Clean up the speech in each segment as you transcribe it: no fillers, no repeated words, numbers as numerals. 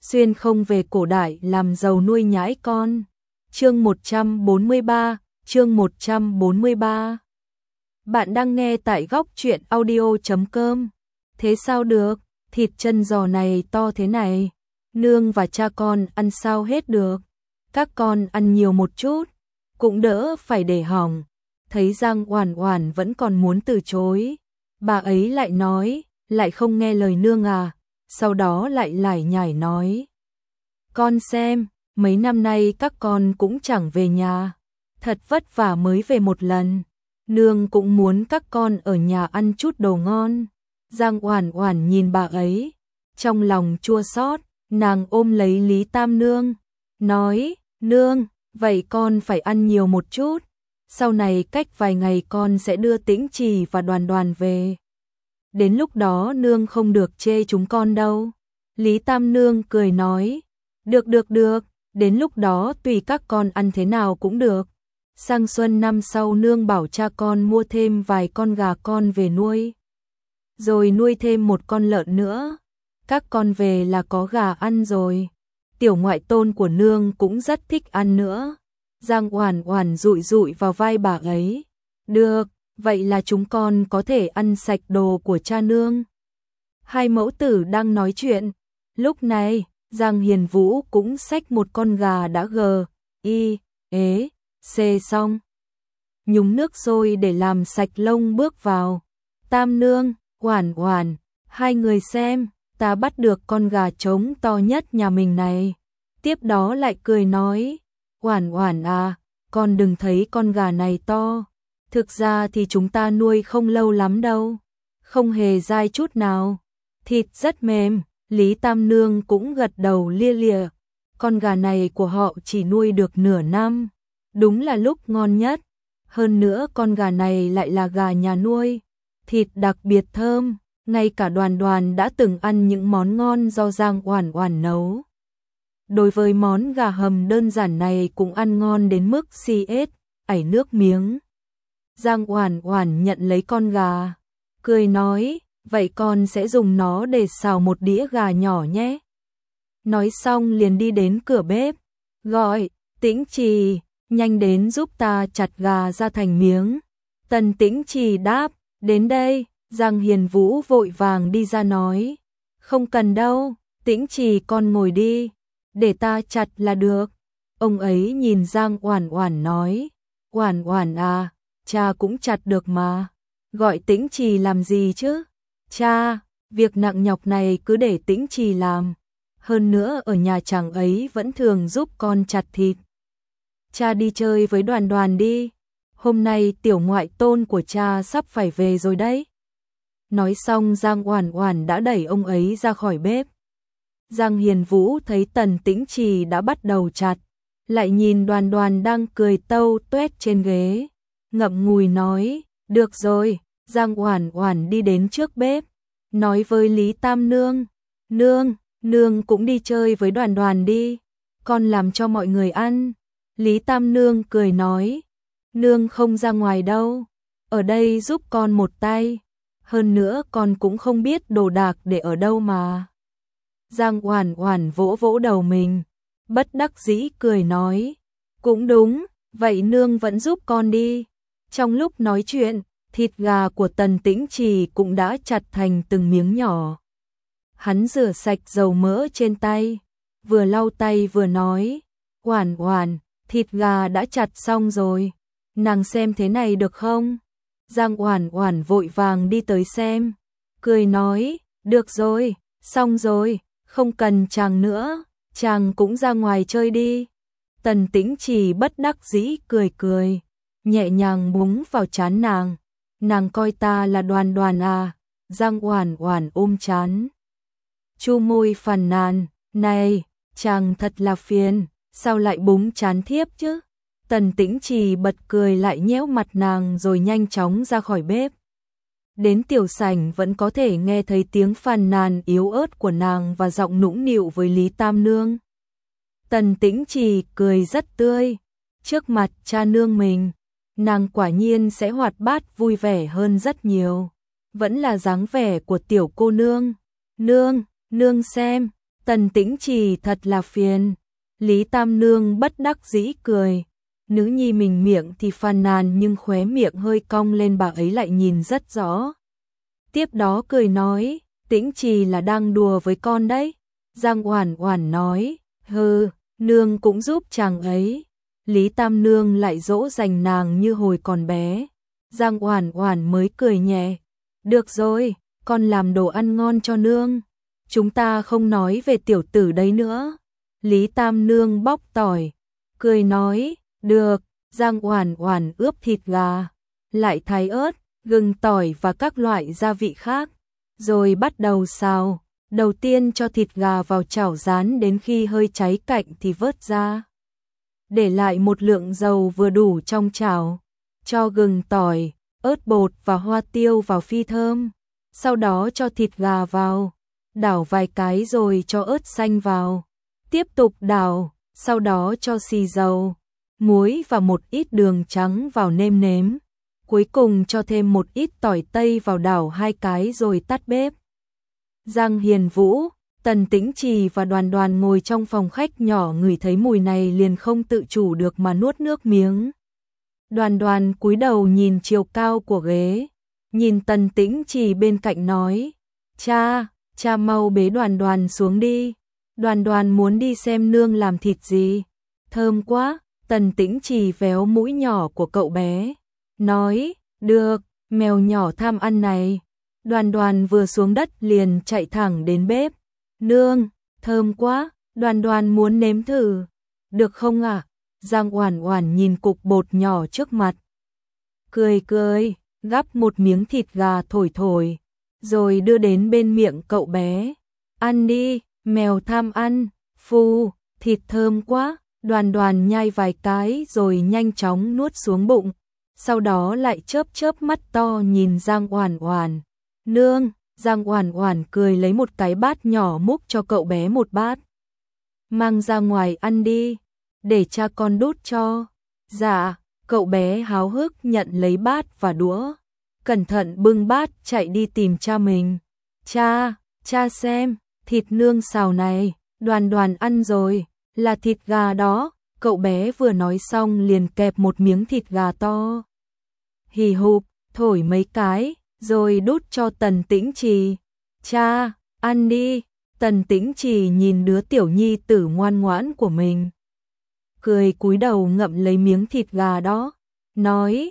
xuyên không về cổ đại làm giàu nuôi nhãi con. Chương 143, chương 143. Bạn đang nghe tại góc truyện audio.com. Thế sao được, thịt chân giò này to thế này, nương và cha con ăn sao hết được. Các con ăn nhiều một chút, cũng đỡ phải để hỏng. Thấy Giang Oản Oản vẫn còn muốn từ chối, bà ấy lại nói, lại không nghe lời nương à, sau đó lại lải nhải nói. Con xem, mấy năm nay các con cũng chẳng về nhà, thật vất vả mới về một lần, nương cũng muốn các con ở nhà ăn chút đồ ngon. Giang Oản Oản nhìn bà ấy, trong lòng chua xót, nàng ôm lấy Lý Tam Nương, nói, nương, vậy con phải ăn nhiều một chút, sau này cách vài ngày con sẽ đưa Tĩnh Trì và Đoàn Đoàn về. Đến lúc đó nương không được chê chúng con đâu. Lý Tam Nương cười nói, được, đến lúc đó tùy các con ăn thế nào cũng được. Sang xuân năm sau nương bảo cha con mua thêm vài con gà con về nuôi, rồi nuôi thêm một con lợn nữa. Các con về là có gà ăn rồi. Tiểu ngoại tôn của nương cũng rất thích ăn nữa. Giang Oản Oản dụi dụi vào vai bà ấy. Được, vậy là chúng con có thể ăn sạch đồ của cha nương. Hai mẫu tử đang nói chuyện. Lúc này, Giang Hiền Vũ cũng xách một con gà đã xê xong. Nhúng nước sôi để làm sạch lông bước vào. Tam Nương, Oản Oản, hai người xem, ta bắt được con gà trống to nhất nhà mình này. Tiếp đó lại cười nói, Oản Oản à, con đừng thấy con gà này to. Thực ra thì chúng ta nuôi không lâu lắm đâu, không hề dai chút nào, thịt rất mềm. Lý Tam Nương cũng gật đầu lia lịa, con gà này của họ chỉ nuôi được nửa năm, đúng là lúc ngon nhất. Hơn nữa con gà này lại là gà nhà nuôi, thịt đặc biệt thơm, ngay cả Đoàn Đoàn đã từng ăn những món ngon do Giang Oản Oản nấu. Đối với món gà hầm đơn giản này cũng ăn ngon đến mức ảy nước miếng. Giang Oản Oản nhận lấy con gà, cười nói, vậy con sẽ dùng nó để xào một đĩa gà nhỏ nhé. Nói xong liền đi đến cửa bếp, gọi, Tĩnh Trì, nhanh đến giúp ta chặt gà ra thành miếng. Tần Tĩnh Trì đáp, đến đây. Giang Hiền Vũ vội vàng đi ra nói, không cần đâu, Tĩnh Trì con ngồi đi, để ta chặt là được. Ông ấy nhìn Giang Oản Oản nói, Oản Oản à, cha cũng chặt được mà, gọi Tĩnh Trì làm gì chứ? Cha, việc nặng nhọc này cứ để Tĩnh Trì làm. Hơn nữa ở nhà chàng ấy vẫn thường giúp con chặt thịt. Cha đi chơi với Đoàn Đoàn đi, hôm nay tiểu ngoại tôn của cha sắp phải về rồi đấy. Nói xong Giang Oản Oản đã đẩy ông ấy ra khỏi bếp. Giang Hiền Vũ thấy Tần Tĩnh Trì đã bắt đầu chặt, lại nhìn Đoàn Đoàn đang cười tâu tuét trên ghế, ngậm ngùi nói, được rồi. Giang Oản Oản đi đến trước bếp, nói với Lý Tam Nương, nương cũng đi chơi với Đoàn Đoàn đi, con làm cho mọi người ăn. Lý Tam Nương cười nói, nương không ra ngoài đâu, ở đây giúp con một tay, hơn nữa con cũng không biết đồ đạc để ở đâu mà. Giang Oản Oản vỗ vỗ đầu mình, bất đắc dĩ cười nói, cũng đúng, vậy nương vẫn giúp con đi. Trong lúc nói chuyện, thịt gà của Tần Tĩnh Trì cũng đã chặt thành từng miếng nhỏ. Hắn rửa sạch dầu mỡ trên tay, vừa lau tay vừa nói, Oản Oản, thịt gà đã chặt xong rồi, nàng xem thế này được không? Giang Oản Oản vội vàng đi tới xem, cười nói, được rồi, xong rồi, không cần chàng nữa, chàng cũng ra ngoài chơi đi. Tần Tĩnh Trì bất đắc dĩ cười cười, nhẹ nhàng búng vào trán nàng coi ta là Đoàn Đoàn à? Giang Oản Oản ôm trán, chu môi phàn nàn, này, chàng thật là phiền, sao lại búng trán thiếp chứ? Tần Tĩnh Trì bật cười lại nhéo mặt nàng rồi nhanh chóng ra khỏi bếp. Đến tiểu sảnh vẫn có thể nghe thấy tiếng phàn nàn yếu ớt của nàng và giọng nũng nịu với Lý Tam Nương. Tần Tĩnh Trì cười rất tươi, trước mặt cha nương mình, nàng quả nhiên sẽ hoạt bát vui vẻ hơn rất nhiều. Vẫn là dáng vẻ của tiểu cô nương. Nương xem, Tần Tĩnh Trì thật là phiền. Lý Tam Nương bất đắc dĩ cười. Nữ nhi mình miệng thì phàn nàn nhưng khóe miệng hơi cong lên, bà ấy lại nhìn rất rõ. Tiếp đó cười nói, Tĩnh Trì là đang đùa với con đấy. Giang Oản Oản nói, hừ, nương cũng giúp chàng ấy. Lý Tam Nương lại dỗ dành nàng như hồi còn bé. Giang Oản Oản mới cười nhẹ, được rồi, con làm đồ ăn ngon cho nương. Chúng ta không nói về tiểu tử đấy nữa. Lý Tam Nương bóc tỏi, cười nói, được. Giang Oản Oản ướp thịt gà, lại thái ớt, gừng, tỏi và các loại gia vị khác, rồi bắt đầu xào. Đầu tiên cho thịt gà vào chảo rán đến khi hơi cháy cạnh thì vớt ra. Để lại một lượng dầu vừa đủ trong chảo, cho gừng, tỏi, ớt bột và hoa tiêu vào phi thơm. Sau đó cho thịt gà vào, đảo vài cái rồi cho ớt xanh vào. Tiếp tục đảo, sau đó cho xì dầu, muối và một ít đường trắng vào nêm nếm. Cuối cùng cho thêm một ít tỏi tây vào, đảo 2 cái rồi tắt bếp. Giang Hiền Vũ, Tần Tĩnh Trì và Đoàn Đoàn ngồi trong phòng khách nhỏ, ngửi thấy mùi này liền không tự chủ được mà nuốt nước miếng. Đoàn Đoàn cúi đầu nhìn chiều cao của ghế, nhìn Tần Tĩnh Trì bên cạnh nói, cha mau bế Đoàn Đoàn xuống đi. Đoàn Đoàn muốn đi xem nương làm thịt gì. Thơm quá. Tần Tĩnh Trì véo mũi nhỏ của cậu bé, nói, được, mèo nhỏ tham ăn này. Đoàn Đoàn vừa xuống đất liền chạy thẳng đến bếp. Nương, thơm quá, Đoàn Đoàn muốn nếm thử. Được không ạ? Giang Oản Oản nhìn cục bột nhỏ trước mặt, cười cười, gắp một miếng thịt gà thổi thổi, rồi đưa đến bên miệng cậu bé. Ăn đi, mèo tham ăn. Phu, thịt thơm quá. Đoàn Đoàn nhai vài cái rồi nhanh chóng nuốt xuống bụng, sau đó lại chớp chớp mắt to nhìn Giang Oản Oản. Nương. Giang Oản Oản cười lấy một cái bát nhỏ múc cho cậu bé một bát. Mang ra ngoài ăn đi, để cha con đút cho. Dạ. Cậu bé háo hức nhận lấy bát và đũa, cẩn thận bưng bát chạy đi tìm cha mình. Cha xem, thịt nương xào này, Đoàn Đoàn ăn rồi, là thịt gà đó. Cậu bé vừa nói xong liền kẹp một miếng thịt gà to, hì hụp thổi mấy cái rồi đút cho Tần Tĩnh Trì. Cha, ăn đi. Tần Tĩnh Trì nhìn đứa tiểu nhi tử ngoan ngoãn của mình, cười cúi đầu ngậm lấy miếng thịt gà đó, nói,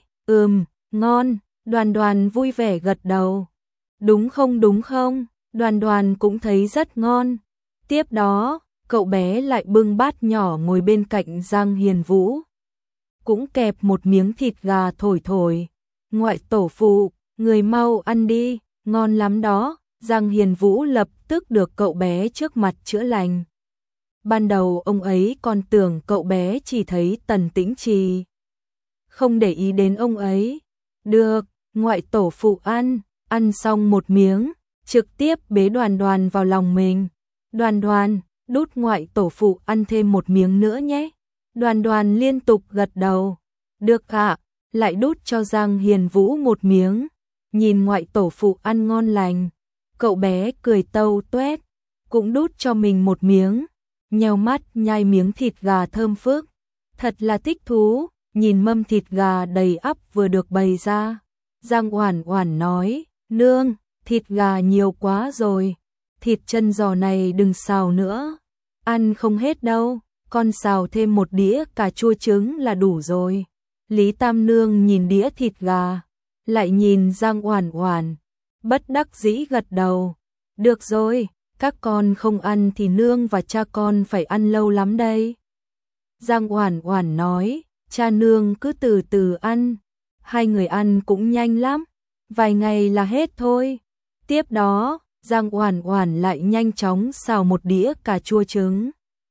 ngon. Đoàn Đoàn vui vẻ gật đầu. Đúng không? Đoàn Đoàn cũng thấy rất ngon. Tiếp đó, cậu bé lại bưng bát nhỏ ngồi bên cạnh Giang Hiền Vũ, cũng kẹp một miếng thịt gà thổi thổi. Ngoại tổ phụ, người mau ăn đi, ngon lắm đó. Giang Hiền Vũ lập tức được cậu bé trước mặt chữa lành. Ban đầu ông ấy còn tưởng cậu bé chỉ thấy Tần Tĩnh Trì, không để ý đến ông ấy. Được, ngoại tổ phụ ăn xong một miếng, trực tiếp bế Đoàn Đoàn vào lòng mình. Đoàn Đoàn, đút ngoại tổ phụ ăn thêm một miếng nữa nhé. Đoàn Đoàn liên tục gật đầu. Được ạ. Lại đút cho Giang Hiền Vũ một miếng. Nhìn ngoại tổ phụ ăn ngon lành, cậu bé cười tâu tuét, cũng đút cho mình một miếng, nheo mắt nhai miếng thịt gà thơm phức. Thật là thích thú, nhìn mâm thịt gà đầy ắp vừa được bày ra. Giang Oản Oản nói, nương, thịt gà nhiều quá rồi, thịt chân giò này đừng xào nữa, ăn không hết đâu, con xào thêm một đĩa cà chua trứng là đủ rồi. Lý Tam Nương nhìn đĩa thịt gà, lại nhìn Giang Oản Oản, bất đắc dĩ gật đầu. Được rồi, các con không ăn thì nương và cha con phải ăn lâu lắm đây. Giang Oản Oản nói, cha nương cứ từ từ ăn, hai người ăn cũng nhanh lắm, vài ngày là hết thôi. Tiếp đó, Giang Oản Oản lại nhanh chóng xào một đĩa cà chua trứng,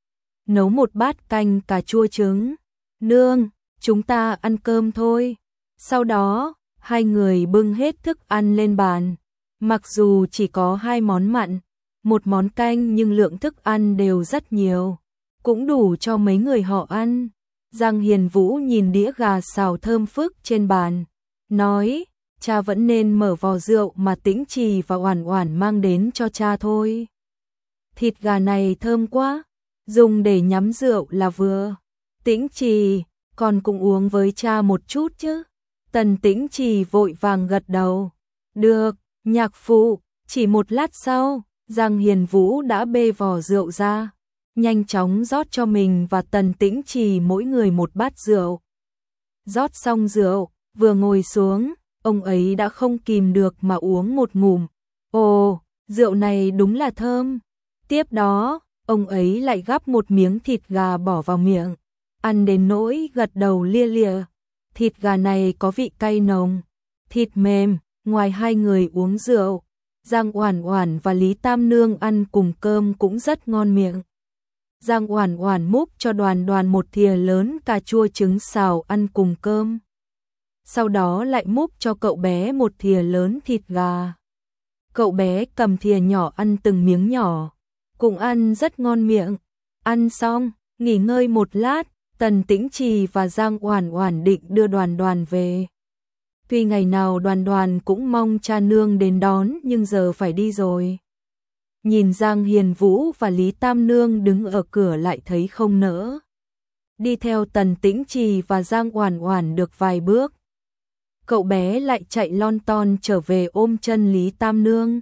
nấu một bát canh cà chua trứng. Nương, chúng ta ăn cơm thôi. Sau đó, hai người bưng hết thức ăn lên bàn. Mặc dù chỉ có 2 món mặn, một món canh nhưng lượng thức ăn đều rất nhiều, cũng đủ cho mấy người họ ăn. Giang Hiền Vũ nhìn đĩa gà xào thơm phức trên bàn, nói, cha vẫn nên mở vò rượu mà Tĩnh Trì và Oản Oản mang đến cho cha thôi. thịt gà này thơm quá, dùng để nhắm rượu là vừa. Tĩnh Trì, con cũng uống với cha một chút chứ. Tần Tĩnh Trì vội vàng gật đầu. Được, nhạc phụ. Chỉ một lát sau, Giang Hiền Vũ đã bê vò rượu ra, nhanh chóng rót cho mình và Tần Tĩnh Trì mỗi người một bát rượu. Rót xong rượu, vừa ngồi xuống, ông ấy đã không kìm được mà uống một ngụm. Ồ, rượu này đúng là thơm. Tiếp đó, ông ấy lại gắp một miếng thịt gà bỏ vào miệng, ăn đến nỗi gật đầu lia lịa. Thịt gà này có vị cay nồng, thịt mềm. Ngoài hai người uống rượu, Giang Oản Oản và Lý Tam Nương ăn cùng cơm cũng rất ngon miệng. Giang Oản Oản múc cho Đoàn Đoàn một thìa lớn cà chua trứng xào ăn cùng cơm. Sau đó lại múc cho cậu bé một thìa lớn thịt gà. Cậu bé cầm thìa nhỏ ăn từng miếng nhỏ, cùng ăn rất ngon miệng. Ăn xong, nghỉ ngơi một lát, Tần Tĩnh Trì và Giang Oản Oản định đưa Đoàn Đoàn về. Tuy ngày nào Đoàn Đoàn cũng mong cha nương đến đón nhưng giờ phải đi rồi. Nhìn Giang Hiền Vũ và Lý Tam Nương đứng ở cửa lại thấy không nỡ. Đi theo Tần Tĩnh Trì và Giang Oản Oản được vài bước, cậu bé lại chạy lon ton trở về ôm chân Lý Tam Nương.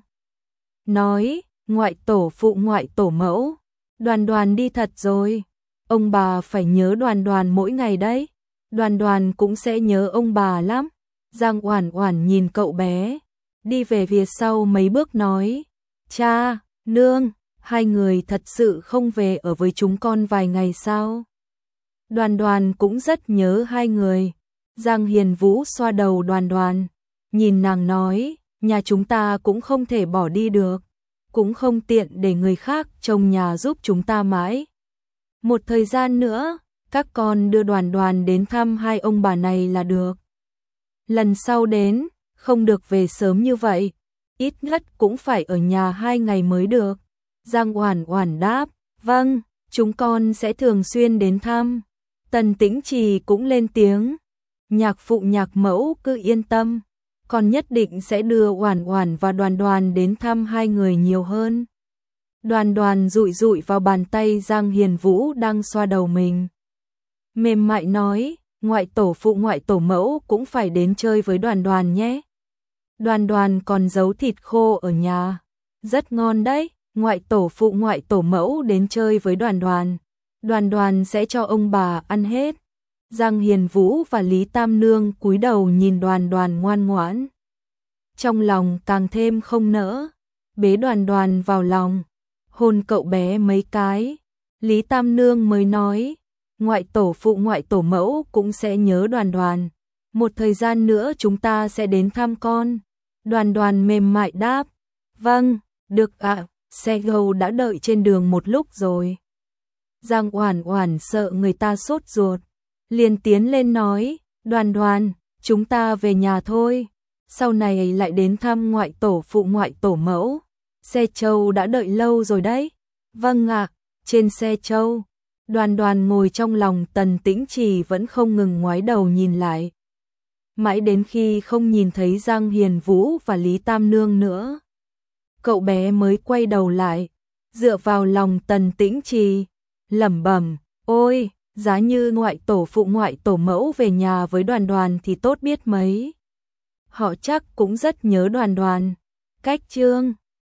Nói, ngoại tổ phụ ngoại tổ mẫu, Đoàn Đoàn đi thật rồi. Ông bà phải nhớ Đoàn Đoàn mỗi ngày đấy. Đoàn Đoàn cũng sẽ nhớ ông bà lắm. Giang Oản Oản nhìn cậu bé, đi về phía sau mấy bước nói, cha, nương, hai người thật sự không về ở với chúng con vài ngày sao? Đoàn Đoàn cũng rất nhớ hai người. Giang Hiền Vũ xoa đầu Đoàn Đoàn, nhìn nàng nói, nhà chúng ta cũng không thể bỏ đi được, cũng không tiện để người khác trông nhà giúp chúng ta mãi. Một thời gian nữa, các con đưa Đoàn Đoàn đến thăm hai ông bà này là được. Lần sau đến, không được về sớm như vậy, ít nhất cũng phải ở nhà 2 ngày mới được. Giang Oản Oản đáp, vâng, chúng con sẽ thường xuyên đến thăm. Tần Tĩnh Trì cũng lên tiếng, nhạc phụ nhạc mẫu cứ yên tâm, con nhất định sẽ đưa Oản Oản và Đoàn Đoàn đến thăm hai người nhiều hơn. Đoàn Đoàn dụi dụi vào bàn tay Giang Hiền Vũ đang xoa đầu mình, mềm mại nói, ngoại tổ phụ ngoại tổ mẫu cũng phải đến chơi với Đoàn Đoàn nhé. Đoàn Đoàn còn giấu thịt khô ở nhà, rất ngon đấy. Ngoại tổ phụ ngoại tổ mẫu đến chơi với Đoàn Đoàn, Đoàn Đoàn sẽ cho ông bà ăn hết. Giang Hiền Vũ và Lý Tam Nương cúi đầu nhìn Đoàn Đoàn ngoan ngoãn, trong lòng càng thêm không nỡ, bế Đoàn Đoàn vào lòng, hôn cậu bé mấy cái. Lý Tam Nương mới nói, ngoại tổ phụ ngoại tổ mẫu cũng sẽ nhớ Đoàn Đoàn, một thời gian nữa chúng ta sẽ đến thăm con. Đoàn Đoàn mềm mại đáp, vâng, được ạ. Xe gâu đã đợi trên đường một lúc rồi. Giang Oản Oản sợ người ta sốt ruột, liền tiến lên nói, Đoàn Đoàn, chúng ta về nhà thôi, sau này lại đến thăm ngoại tổ phụ ngoại tổ mẫu. Xe trâu đã đợi lâu rồi đấy. Vâng ạ. Trên xe trâu, Đoàn Đoàn ngồi trong lòng Tần Tĩnh Trì vẫn không ngừng ngoái đầu nhìn lại, mãi đến khi không nhìn thấy Giang Hiền Vũ và Lý Tam Nương nữa, cậu bé mới quay đầu lại, dựa vào lòng Tần Tĩnh Trì, lẩm bẩm, ôi, giá như ngoại tổ phụ ngoại tổ mẫu về nhà với Đoàn Đoàn thì tốt biết mấy. Họ chắc cũng rất nhớ Đoàn Đoàn. Cách chương